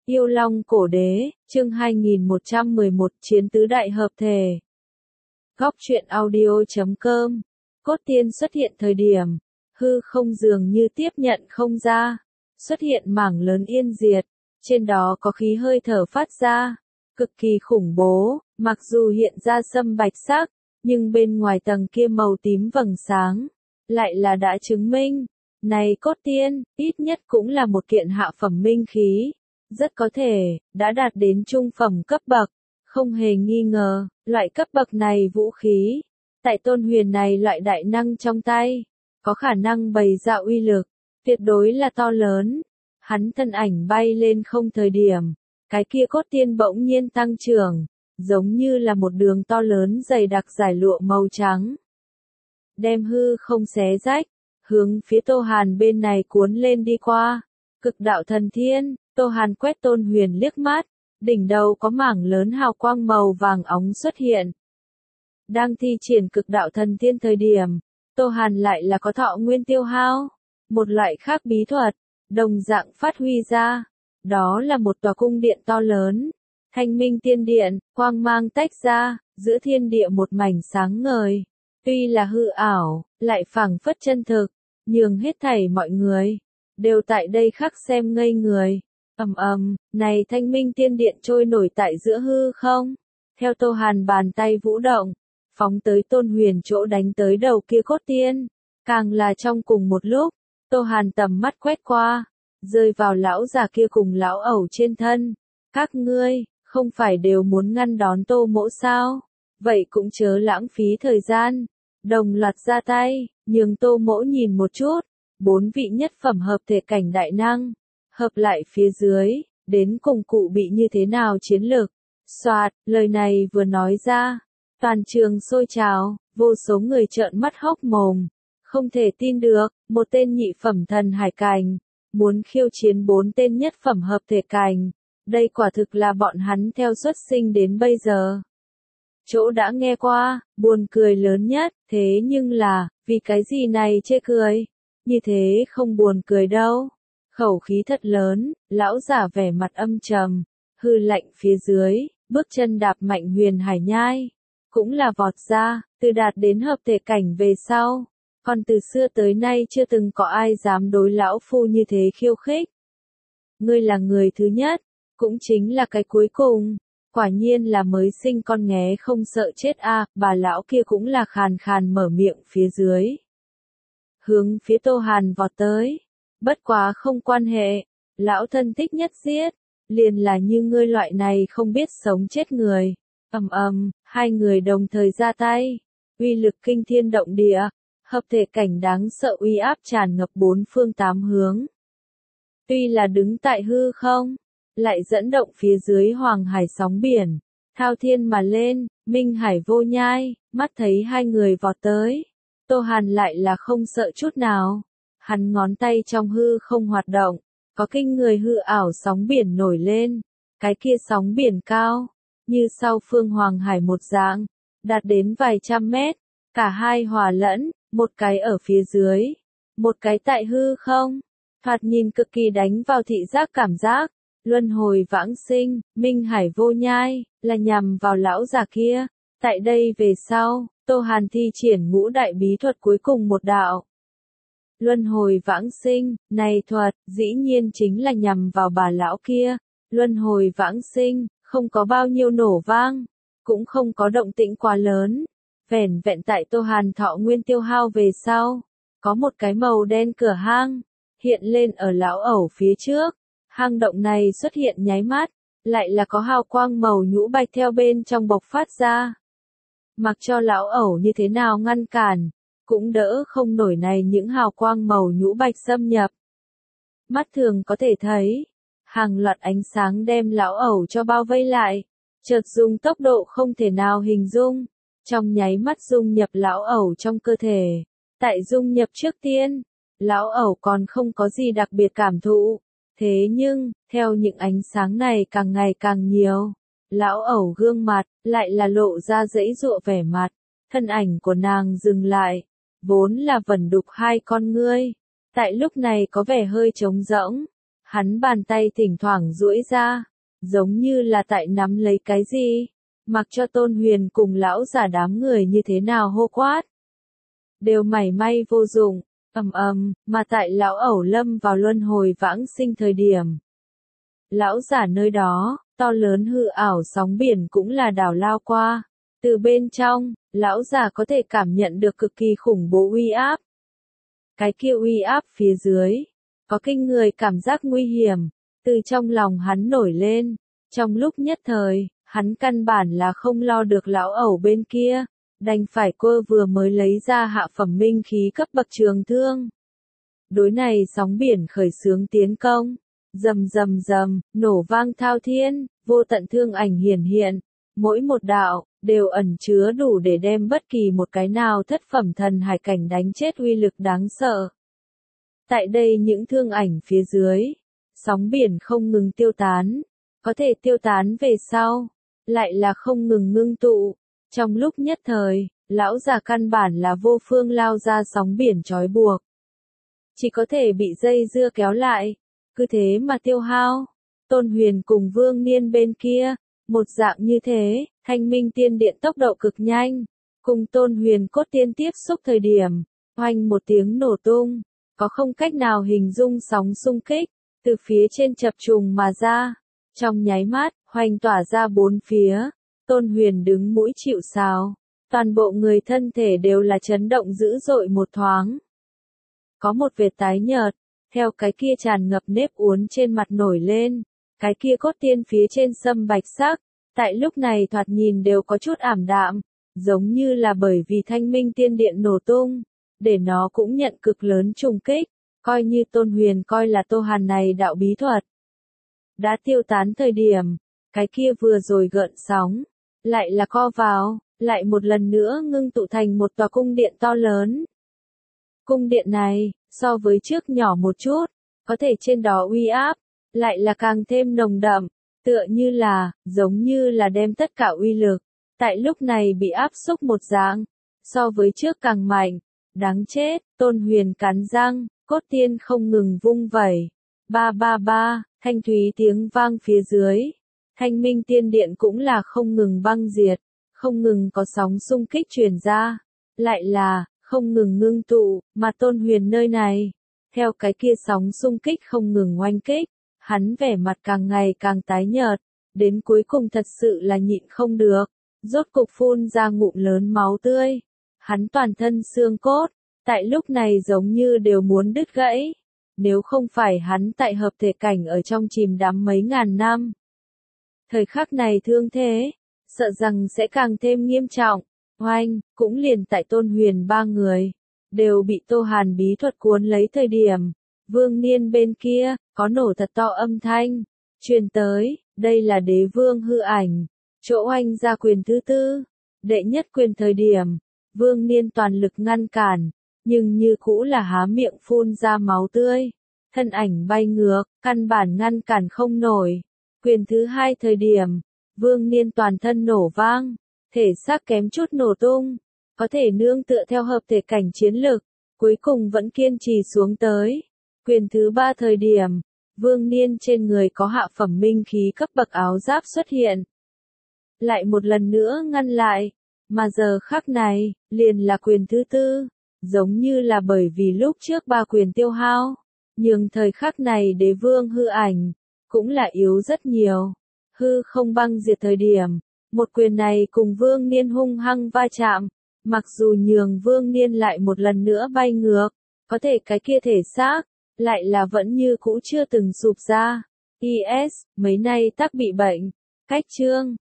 Yêu Long Cổ Đế, chương 2111 Chiến tứ đại hợp thể. Góc truyện audio.com. Cốt tiên xuất hiện thời điểm, hư không dường như tiếp nhận không ra, xuất hiện mảng lớn yên diệt, trên đó có khí hơi thở phát ra, cực kỳ khủng bố, mặc dù hiện ra sâm bạch sắc, nhưng bên ngoài tầng kia màu tím vầng sáng, lại là đã chứng minh, này cốt tiên, ít nhất cũng là một kiện hạ phẩm minh khí. Rất có thể, đã đạt đến trung phẩm cấp bậc, không hề nghi ngờ, loại cấp bậc này vũ khí, tại Tôn Huyền này loại đại năng trong tay, có khả năng bày ra uy lực, tuyệt đối là to lớn. Hắn thân ảnh bay lên không thời điểm, cái kia cốt tiên bỗng nhiên tăng trưởng, giống như là một đường to lớn dày đặc giải lụa màu trắng. Đem hư không xé rách, hướng phía Tô Hàn bên này cuốn lên đi qua, cực đạo thần thiên. Tô Hàn quét Tôn Huyền liếc mắt, đỉnh đầu có mảng lớn hào quang màu vàng óng xuất hiện. Đang thi triển cực đạo thần thiên thời điểm, Tô Hàn lại là có thọ nguyên tiêu hao, một loại khác bí thuật, đồng dạng phát huy ra. Đó là một tòa cung điện to lớn, thanh minh tiên điện, quang mang tách ra, giữa thiên địa một mảnh sáng ngời. Tuy là hư ảo, lại phảng phất chân thực, nhường hết thảy mọi người đều tại đây khắc xem ngây người. Này thanh minh tiên điện trôi nổi tại giữa hư không, theo Tô Hàn bàn tay vũ động, phóng tới Tôn Huyền chỗ đánh tới đầu kia cốt tiên, càng là trong cùng một lúc, Tô Hàn tầm mắt quét qua, rơi vào lão già kia cùng lão ẩu trên thân. Các ngươi, không phải đều muốn ngăn đón Tô mỗ sao? Vậy cũng chớ lãng phí thời gian, đồng loạt ra tay, nhường Tô mỗ nhìn một chút, 4 vị nhất phẩm hợp thể cảnh đại năng. Hợp lại phía dưới, đến cùng cụ bị như thế nào chiến lược. Soạt, lời này vừa nói ra, toàn trường sôi trào, vô số người trợn mắt hốc mồm, không thể tin được, một tên nhị phẩm thần hải cảnh, muốn khiêu chiến 4 tên nhất phẩm hợp thể cảnh, đây quả thực là bọn hắn theo xuất sinh đến bây giờ. Chỗ đã nghe qua, buồn cười lớn nhất, thế nhưng là, vì cái gì này chê cười, như thế không buồn cười đâu. Khẩu khí thật lớn, lão giả vẻ mặt âm trầm, hư lạnh phía dưới, bước chân đạp mạnh huyền hải nhai, cũng là vọt ra, từ đạt đến hợp thể cảnh về sau, còn từ xưa tới nay chưa từng có ai dám đối lão phu như thế khiêu khích. Ngươi là người thứ nhất, cũng chính là cái cuối cùng, quả nhiên là mới sinh con nghé không sợ chết a. Bà lão kia cũng là khàn khàn mở miệng phía dưới, hướng phía Tô Hàn vọt tới. Bất quá không quan hệ, lão thân thích nhất giết, liền là như ngươi loại này không biết sống chết người. Hai người đồng thời ra tay, uy lực kinh thiên động địa, hợp thể cảnh đáng sợ uy áp tràn ngập 4 phương 8 hướng. Tuy là đứng tại hư không, lại dẫn động phía dưới hoàng hải sóng biển, thao thiên mà lên, minh hải vô nhai, mắt thấy hai người vọt tới, Tô Hàn lại là không sợ chút nào. Hắn ngón tay trong hư không hoạt động, có kinh người hư ảo sóng biển nổi lên, cái kia sóng biển cao, như sau phương hoàng hải một dạng, đạt đến vài trăm mét, cả hai hòa lẫn, một cái ở phía dưới, một cái tại hư không, thoạt nhìn cực kỳ đánh vào thị giác cảm giác. Luân hồi vãng sinh, minh hải vô nhai, là nhằm vào lão già kia. Tại đây về sau, Tô Hàn thi triển ngũ đại bí thuật cuối cùng một đạo. Luân hồi vãng sinh, này thuật, dĩ nhiên chính là nhằm vào bà lão kia. Luân hồi vãng sinh, không có bao nhiêu nổ vang, cũng không có động tĩnh quá lớn. Vẻn vẹn tại Tô Hàn thọ nguyên tiêu hao về sau, có một cái màu đen cửa hang, hiện lên ở lão ẩu phía trước. Hang động này xuất hiện nháy mắt, lại là có hào quang màu nhũ bạch theo bên trong bộc phát ra. Mặc cho lão ẩu như thế nào ngăn cản, cũng đỡ không nổi này những hào quang màu nhũ bạch xâm nhập. Mắt thường có thể thấy, hàng loạt ánh sáng đem lão ẩu cho bao vây lại, chợt dùng tốc độ không thể nào hình dung, trong nháy mắt dung nhập lão ẩu trong cơ thể. Tại dung nhập trước tiên, lão ẩu còn không có gì đặc biệt cảm thụ, thế nhưng, theo những ánh sáng này càng ngày càng nhiều, lão ẩu gương mặt, lại là lộ ra giãy giụa vẻ mặt, thân ảnh của nàng dừng lại. Vốn là vẩn đục hai con ngươi, tại lúc này có vẻ hơi trống rỗng, Hắn bàn tay thỉnh thoảng duỗi ra, giống như là tại nắm lấy cái gì, mặc cho Tôn Huyền cùng lão giả đám người như thế nào hô quát. Đều mảy may vô dụng, mà tại lão ẩu lâm vào luân hồi vãng sinh thời điểm. Lão giả nơi đó, to lớn hư ảo sóng biển cũng là đảo lao qua. Từ bên trong, lão giả có thể cảm nhận được cực kỳ khủng bố uy áp. Cái kia uy áp phía dưới, có kinh người cảm giác nguy hiểm, từ trong lòng hắn nổi lên. Trong lúc nhất thời, hắn căn bản là không lo được lão ẩu bên kia, đành phải cô vừa mới lấy ra hạ phẩm minh khí cấp bậc trường thương. Đối này sóng biển khởi xướng tiến công, rầm rầm rầm, nổ vang thao thiên, vô tận thương ảnh hiển hiện, mỗi một đạo đều ẩn chứa đủ để đem bất kỳ một cái nào thất phẩm thần hải cảnh đánh chết uy lực đáng sợ. Tại đây những thương ảnh phía dưới, sóng biển không ngừng tiêu tán, có thể tiêu tán về sau, lại là không ngừng ngưng tụ. Trong lúc nhất thời, lão già căn bản là vô phương lao ra sóng biển trói buộc. Chỉ có thể bị dây dưa kéo lại, cứ thế mà tiêu hao. Tôn Huyền cùng Vương Niên bên kia, một dạng như thế, Thanh Minh Tiên Điện tốc độ cực nhanh, cùng Tôn Huyền cốt tiên tiếp xúc thời điểm, oanh một tiếng nổ tung, có không cách nào hình dung sóng xung kích, từ phía trên chập trùng mà ra, trong nháy mắt, hoành tỏa ra bốn phía, Tôn Huyền đứng mũi chịu sào, toàn bộ người thân thể đều là chấn động dữ dội một thoáng. Có một vệt tái nhợt, theo cái kia tràn ngập nếp uốn trên mặt nổi lên, cái kia cốt tiên phía trên sâm bạch sắc, tại lúc này thoạt nhìn đều có chút ảm đạm, giống như là bởi vì Thanh Minh Tiên Điện nổ tung, để nó cũng nhận cực lớn trùng kích, coi như Tôn Huyền coi là Tô Hàn này đạo bí thuật. Đã tiêu tán thời điểm, cái kia vừa rồi gợn sóng, lại là co vào, lại một lần nữa ngưng tụ thành một tòa cung điện to lớn. Cung điện này, so với trước nhỏ một chút, có thể trên đó uy áp, lại là càng thêm nồng đậm, tựa như là, giống như là đem tất cả uy lực, tại lúc này bị áp xúc một dạng, so với trước càng mạnh, đáng chết, Tôn Huyền cắn răng, cốt tiên không ngừng vung vẩy, ba ba ba, thanh thúy tiếng vang phía dưới, Thanh Minh Tiên Điện cũng là không ngừng băng diệt, không ngừng có sóng xung kích truyền ra, lại là, không ngừng ngưng tụ, mà Tôn Huyền nơi này, theo cái kia sóng xung kích không ngừng oanh kích, hắn vẻ mặt càng ngày càng tái nhợt, đến cuối cùng thật sự là nhịn không được, rốt cục phun ra ngụm lớn máu tươi, hắn toàn thân xương cốt, tại lúc này giống như đều muốn đứt gãy, nếu không phải hắn tại hợp thể cảnh ở trong chìm đắm mấy ngàn năm. Thời khắc này thương thế, sợ rằng sẽ càng thêm nghiêm trọng. Oanh, cũng liền tại Tôn Huyền ba người, đều bị Tô Hàn bí thuật cuốn lấy thời điểm. Vương Niên bên kia, có nổ thật to âm thanh, truyền tới, đây là đế vương hư ảnh, chỗ oanh ra quyền thứ tư, đệ nhất quyền thời điểm. Vương Niên toàn lực ngăn cản, nhưng như cũ là há miệng phun ra máu tươi, thân ảnh bay ngược, căn bản ngăn cản không nổi. Quyền thứ hai thời điểm, Vương Niên toàn thân nổ vang, thể xác kém chút nổ tung, có thể nương tựa theo hợp thể cảnh chiến lực, cuối cùng vẫn kiên trì xuống tới. Quyền thứ ba thời điểm, Vương Niên trên người có hạ phẩm minh khí cấp bậc áo giáp xuất hiện. Lại một lần nữa ngăn lại, mà giờ khắc này, liền là quyền thứ tư, giống như là bởi vì lúc trước ba quyền tiêu hao, nhưng thời khắc này đế vương hư ảnh, cũng là yếu rất nhiều. Hư không băng diệt thời điểm, một quyền này cùng Vương Niên hung hăng va chạm, mặc dù nhường Vương Niên lại một lần nữa bay ngược, có thể cái kia thể xác, lại là vẫn như cũ chưa từng sụp ra. IS, mấy nay tắc bị bệnh. Cách chương